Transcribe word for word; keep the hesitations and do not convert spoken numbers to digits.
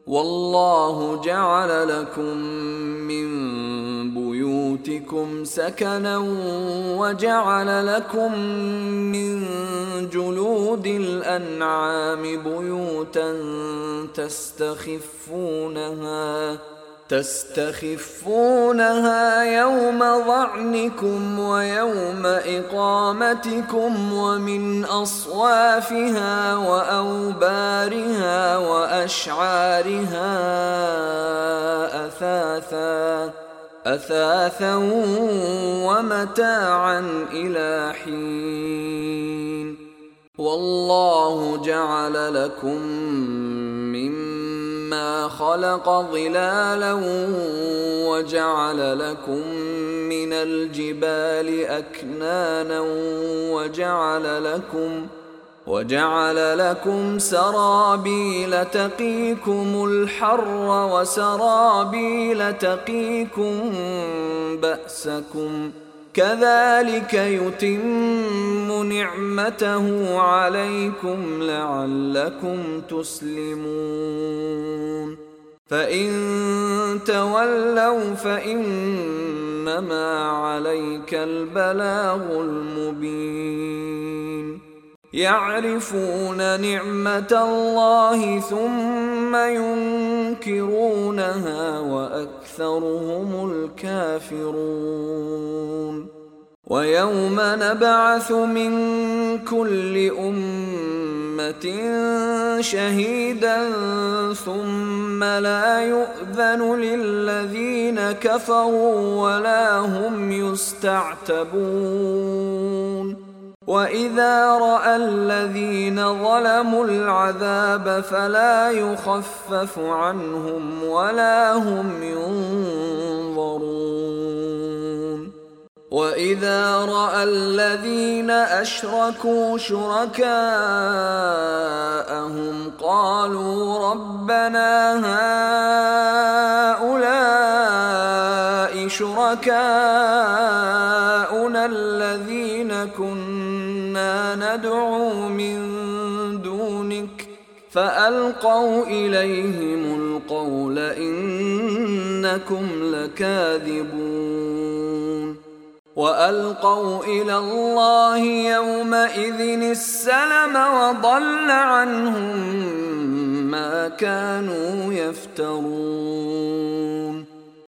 والله جعل لكم من بيوتكم سكنا وجعل لكم من جلود الأنعام بيوتا تستخفونها تستخفونها يوم ظعنكم ويوم إقامتكم ومن أصوافها وأوبارها وأشعارها أثاثا أثاثا ومتاعا إلى حين والله جعل لكم مما خلق ظلالا وجعل لكم من الجبال أكنانا وجعل لكم وجعل لكم سرابيل تقيكم الحر وسرابيل تقيكم بأسكم كذلك يتم نعمته عليكم لعلكم تسلمون فإن تولوا فإنما عليك البلاغ المبين يعرفون نعمة الله ثم ينكرونها وأكثرهم الكافرون ويوم نبعث من كل أمة شهيدا ثم لا يؤذن للذين كفروا ولا هم يستعتبون وإذا رأى الذين ظلموا العذاب فلا يخفف عنهم ولا هم ينظرون وإذا رأى الذين أشركوا شركاءهم قالوا ربنا هؤلاء شركاؤنا الذين كنا ندعو من دونك فألقوا إليهم القول إنكم لكاذبون وألقوا إلى الله يومئذ السلم وضل عنهم ما كانوا يفترون